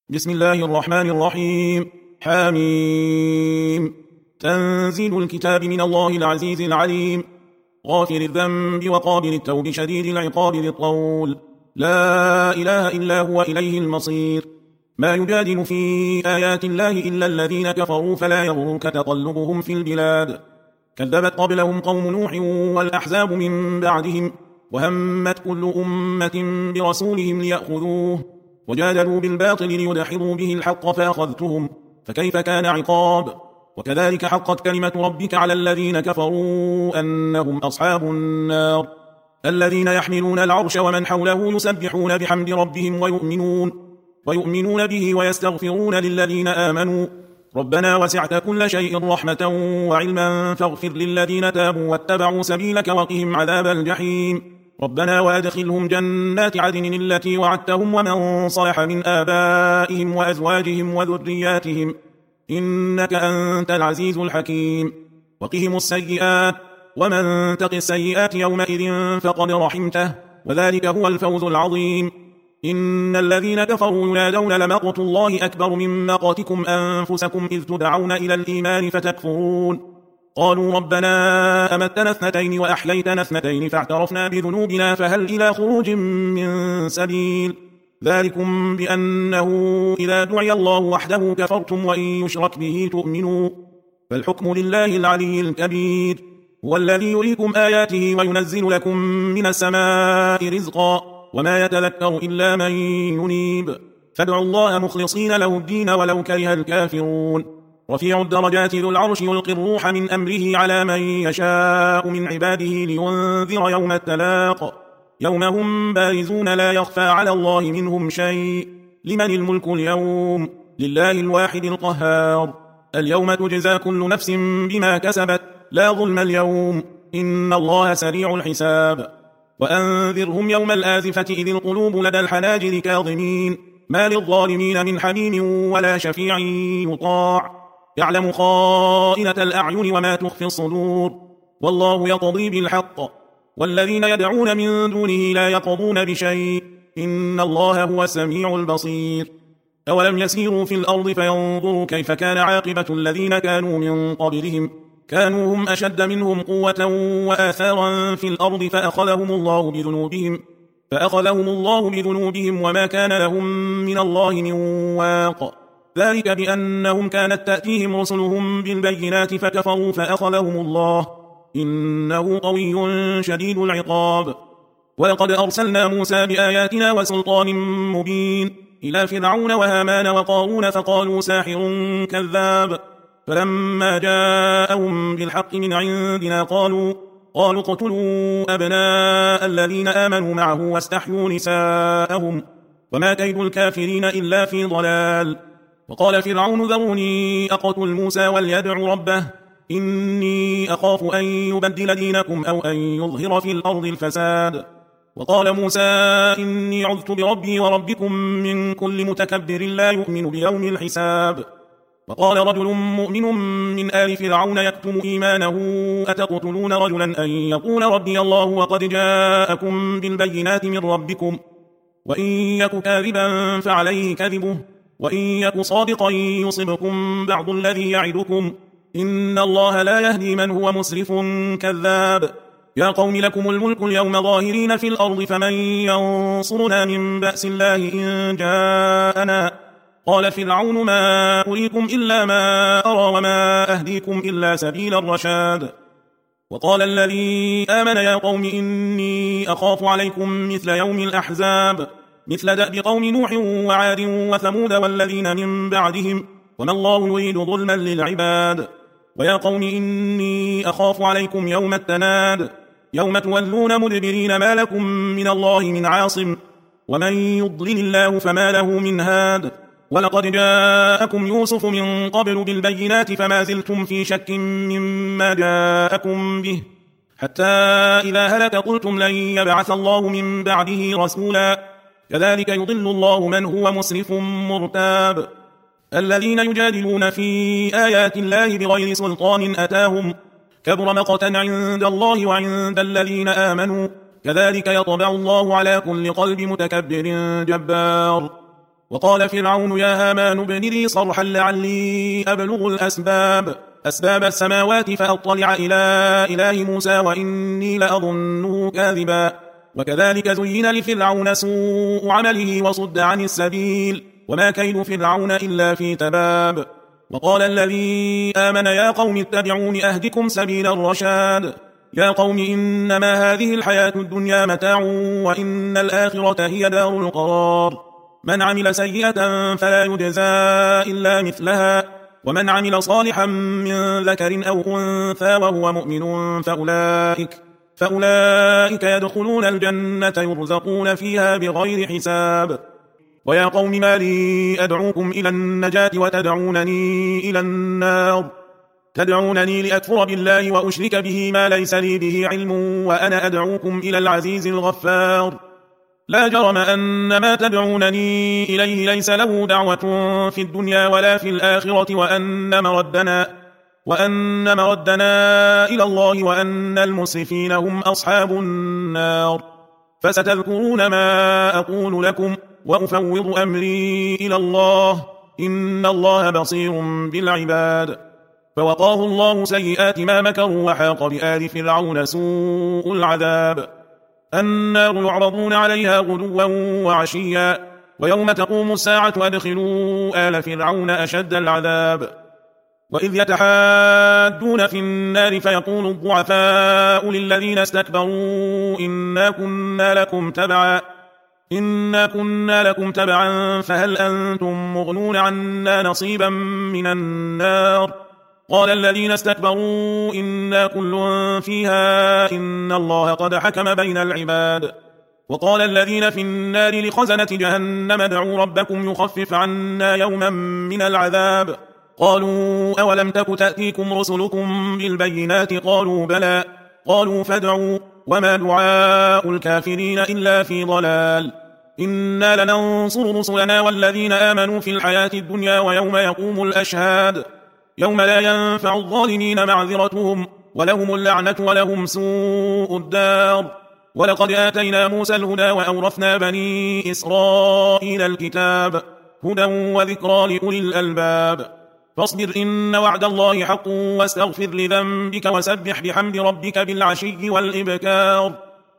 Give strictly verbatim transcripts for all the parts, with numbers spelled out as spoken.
بسم الله الرحمن الرحيم. حاميم. تنزيل الكتاب من الله العزيز العليم، غافر الذنب وقابل التوب شديد العقاب ذي الطول، لا إله إلا هو إليه المصير. ما يجادل في آيات الله إلا الذين كفروا فلا يغرك تقلبهم في البلاد. كذبت قبلهم قوم نوح والأحزاب من بعدهم، وهمت كل أمة برسولهم ليأخذوه، وجادلوا بالباطل ليدحضوا به الحق فأخذتهم، فكيف كان عقاب. وكذلك حقت كلمة ربك على الذين كفروا أنهم أصحاب النار. الذين يحملون العرش ومن حوله يسبحون بحمد ربهم ويؤمنون, ويؤمنون به ويستغفرون للذين آمنوا ربنا وسعت كل شيء رحمة وعلما فاغفر للذين تابوا واتبعوا سبيلك وقهم عذاب الجحيم. ربنا وادخلهم جنات عدن التي وعدتهم ومن صلح من آبائهم وأزواجهم وذرياتهم إنك أنت العزيز الحكيم. وقهم السيئات ومن تق السيئات يومئذ فقد رحمته وذلك هو الفوز العظيم. إن الذين كفروا ينادون لمقت الله أكبر من مقتكم أنفسكم إذ تدعون إلى الإيمان فتكفرون. قالوا ربنا أمتنا اثنتين وأحييتنا اثنتين فاعترفنا بذنوبنا فهل إلى خروج من سبيل. ذلكم بأنه إذا دعي الله وحده كفرتم وإن يشرك به تؤمنوا، فالحكم لله العلي الكبير. هو الذي يريكم آياته وينزل لكم من السماء رزقا وما يتذكر إلا من ينيب، فادعوا الله مخلصين له الدين ولو كره الكافرون. رفيع الدرجات ذو العرش يلقي الروح من أمره على من يشاء من عباده لينذر يوم التلاق، يوم هم بارزون لا يخفى على الله منهم شيء. لمن الملك اليوم؟ لله الواحد القهار. اليوم تجزى كل نفس بما كسبت لا ظلم اليوم إن الله سريع الحساب. وأنذرهم يوم الآزفة إذ القلوب لدى الحناجر كاظمين ما للظالمين من حميم ولا شفيع يطاع، يعلم خائنة الأعين وما تخفي الصدور، والله يقضي بالحق والذين يدعون من دونه لا يقضون بشيء إن الله هو السميع البصير. أولم يسيروا في الأرض فينظروا كيف كان عاقبة الذين كانوا من قبلهم كانوا هم أشد منهم قوة وآثارا في الأرض فأخذهم الله بذنوبهم فأخذهم الله بذنوبهم وما كان لهم من الله من واق. ذلك بأنهم كانت تأتيهم رسلهم بالبينات فكفروا فأخذهم الله إنه قوي شديد العقاب. ولقد أرسلنا موسى بآياتنا وسلطان مبين إلى فرعون وهامان وقارون فقالوا ساحر كذاب، فلما جاءهم بالحق من عندنا قالوا قالوا اقتلوا أبناء الذين آمنوا معه واستحيوا نساءهم وما كيد الكافرين إلا في ضلال. وقال فرعون ذروني أقتل موسى وليدع ربه إني أخاف أن يبدل دينكم أو أن يظهر في الأرض الفساد. وقال موسى إني عذت بربي وربكم من كل متكبر لا يؤمن بيوم الحساب. وقال رجل مؤمن من آل فرعون يكتم إيمانه أتقتلون رجلا أن يقول ربي الله وقد جاءكم بالبينات من ربكم وإن يك كاذبا فعليه كذبه وإن يك صادقا يصبكم بعض الذي يعدكم إن الله لا يهدي من هو مسرف كذاب. يا قوم لكم الملك اليوم ظاهرين في الأرض فمن ينصرنا من بأس الله إن جاءنا. قال فرعون ما أريكم إلا ما أرى وما أهديكم إلا سبيل الرشاد. وقال الذي آمن يا قوم إني أخاف عليكم مثل يوم الأحزاب مثل دأب قوم نوح وعاد وثمود والذين من بعدهم وما الله يريد ظلما للعباد. ويا قوم إني أخاف عليكم يوم التناد يوم تولون مدبرين ما لكم من الله من عاصم ومن يضلل الله فما له من هاد. ولقد جاءكم يوسف من قبل بالبينات فما زلتم في شك مما جاءكم به حتى إذا هلك قلتم لن يبعث الله من بعده رسولا كذلك يضل الله من هو مسرف مرتاب. الذين يجادلون في آيات الله بغير سلطان أتاهم كبر مقتا عند الله وعند الذين آمنوا كذلك يطبع الله على كل قلب متكبر جبار. وقال فرعون يا هامان ابن لي صرحا لعلي أبلغ الأسباب أسباب السماوات فأطلع إلى إله موسى وإني لأظنه كاذبا. وكذلك زين لفرعون سوء عمله وصد عن السبيل وما كيد فرعون إلا في تباب. وقال الذي آمن يا قوم اتبعون أهدكم سبيل الرشاد. يا قوم إنما هذه الحياة الدنيا متاع وإن الآخرة هي دار القرار. من عمل سيئة فلا يجزى إلا مثلها ومن عمل صالحا من ذكر أو أنثى وهو مؤمن فأولئك, فأولئك يدخلون الجنة يرزقون فيها بغير حساب. ويا قوم ما لي أدعوكم إلى النجاة وتدعونني إلى النار تدعونني لأكفر بالله وأشرك به ما ليس لي به علم وأنا أدعوكم إلى العزيز الغفار. لا جرم أن ما تدعونني إليه ليس له دعوة في الدنيا ولا في الآخرة وأن مردنا, وأن مردنا إلى الله وأن المسرفين هم أصحاب النار. فستذكرون ما أقول لكم وأفوض أمري إلى الله إن الله بصير بالعباد. فوقاه الله سيئات ما مكروا وحاق بآل فرعون سوء العذاب. النار يعرضون عليها غدوا وعشيا ويوم تقوم الساعة أدخلوا آل فرعون أشد العذاب. وإذ يتحاجون في النار فيقول الضعفاء للذين استكبروا إنا كنا لكم تبعا إنا كنا لكم تبعا فهل أنتم مغنون عنا نصيبا من النار. قال الذين استكبروا إنا كل فيها إن الله قد حكم بين العباد. وقال الذين في النار لخزنة جهنم ادعوا ربكم يخفف عنا يوما من العذاب. قالوا أولم تك تأتيكم رسلكم بالبينات قالوا بلى قالوا فادعوا وما دعاء الكافرين إلا في ضلال. إنا لننصر رسلنا والذين آمنوا في الحياة الدنيا ويوم يقوم الأشهاد يوم لا ينفع الظالمين معذرتهم ولهم اللعنة ولهم سوء الدار. ولقد آتينا موسى الهدى وأورثنا بني إسرائيل الكتاب هدى وذكرى لأولي الألباب. فاصبر إن وعد الله حق واستغفر لذنبك وسبح بحمد ربك بالعشي والإبكار.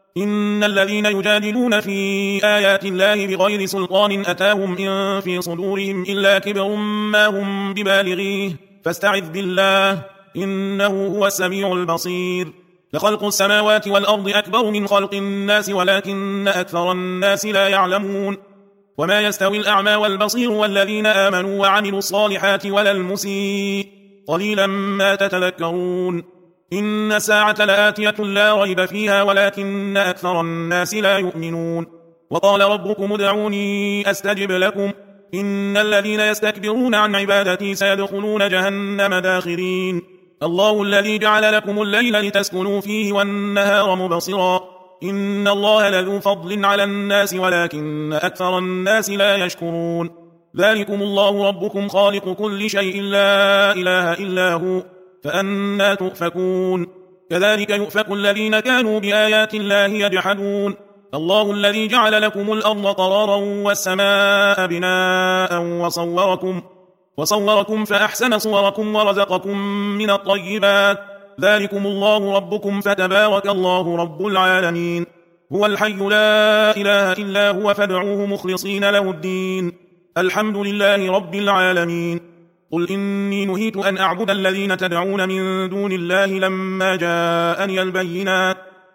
إن الذين يجادلون في آيات الله بغير سلطان أتاهم إن في صدورهم إلا كبر ما هم ببالغيه فاستعذ بالله إنه هو السميع البصير. لخلق السماوات والأرض أكبر من خلق الناس ولكن أكثر الناس لا يعلمون. وما يستوي الأعمى والبصير والذين آمنوا وعملوا الصالحات ولا المسيء قليلا ما تتذكرون. إن الساعة لآتية لا ريب فيها ولكن أكثر الناس لا يؤمنون. وقال ربكم ادعوني أستجب لكم إن الذين يستكبرون عن عبادتي سيدخلون جهنم داخرين. الله الذي جعل لكم الليل لتسكنوا فيه والنهار مبصرا إن الله لذو فضل على الناس ولكن أكثر الناس لا يشكرون. ذلكم الله ربكم خالق كل شيء لا إله إلا هو فأنى تؤفكون. كذلك يؤفك الذين كانوا بآيات الله يجحدون. الله الذي جعل لكم الأرض قرارا والسماء بناء وصوركم, وصوركم فأحسن صوركم ورزقكم من الطيبات. ذلكم الله ربكم فتبارك الله رب العالمين. هو الحي لا إله إلا هو فادعوه مخلصين له الدين الحمد لله رب العالمين. قل إني نهيت أن أعبد الذين تدعون من دون الله لما جاءني البينات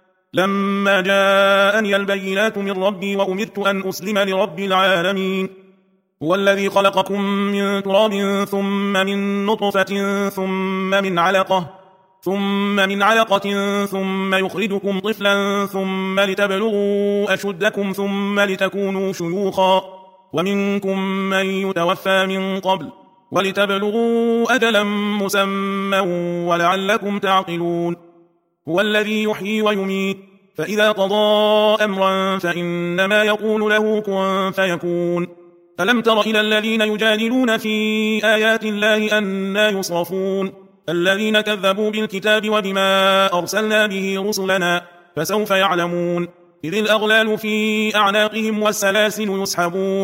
لما جاءني البينات من ربي وأمرت أن أسلم لرب العالمين. هو الذي خلقكم من تراب ثم من نطفة ثم من علقة ثم من علقة ثم يخرجكم طفلا ثم لتبلغوا أشدكم ثم لتكونوا شيوخا ومنكم من يتوفى من قبل ولتبلغوا أجلا مسمى ولعلكم تعقلون. هو الذي يحيي ويميت فإذا قضى أمرا فإنما يقول له كن فيكون. ألم تر إلى الذين يجادلون في آيات الله أنى يصرفون الذين كذبوا بالكتاب وبما أرسلنا به رسلنا فسوف يعلمون. إذ الأغلال في أعناقهم والسلاسل يسحبون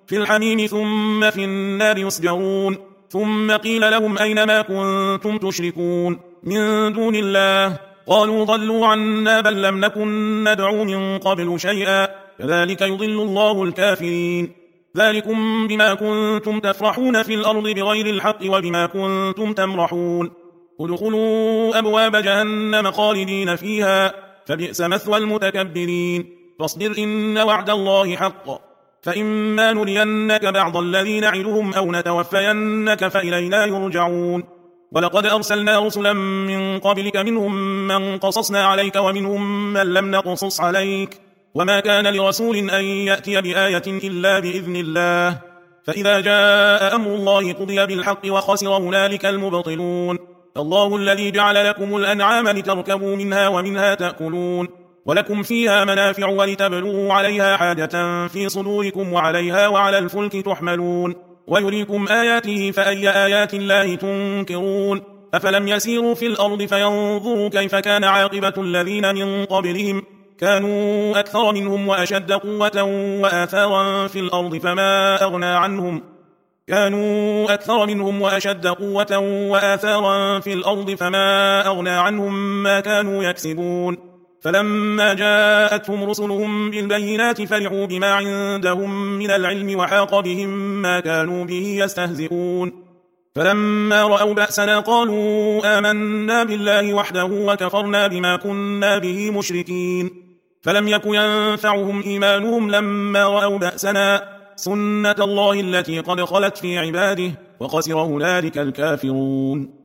في الحميم ثم في النار يسجرون ثم قيل لهم أين ما كنتم تشركون من دون الله قالوا ضلوا عنا بل لم نكن ندعو من قبل شيئا كذلك يضل الله الكافرين ذلكم بما كنتم تفرحون في الأرض بغير الحق وبما كنتم تمرحون ادخلوا أبواب جهنم خالدين فيها فبئس مثوى المتكبرين فاصبر إن وعد الله حق فإما نرينك بعض الذي نعدهم أو نتوفينك فإلينا يرجعون ولقد أرسلنا رسلا من قبلك منهم من قصصنا عليك ومنهم من لم نقصص عليك وما كان لرسول أن يأتي بآية إلا بإذن الله فإذا جاء أمر الله قضي بالحق وخسر هنالك المبطلون الله الذي جعل لكم الأنعام لتركبوا منها ومنها تأكلون ولكم فيها منافع ولتبلغوا عليها حاجة في صدوركم وعليها وعلى الفلك تحملون ويريكم آياته فأي آيات الله تنكرون أفلم يسيروا في الأرض فينظروا كيف كان عاقبة الذين من قبلهم كانوا أكثر منهم وأشد قوة وآثارا في الأرض فما أغنى عنهم كانوا أكثر منهم وأشد قوة وآثارا في الأرض فما أغنى عنهم ما كانوا يكسبون فلما جاءتهم رسلهم بالبينات فرحوا بما عندهم من العلم وحاق بهم ما كانوا به يستهزئون فلما رأوا بأسنا قالوا آمنا بالله وحده وكفرنا بما كنا به مشركين فلم يك ينفعهم إيمانهم لما رأوا بأسنا سنة الله التي قد خلت في عباده وخسر هنالك الكافرون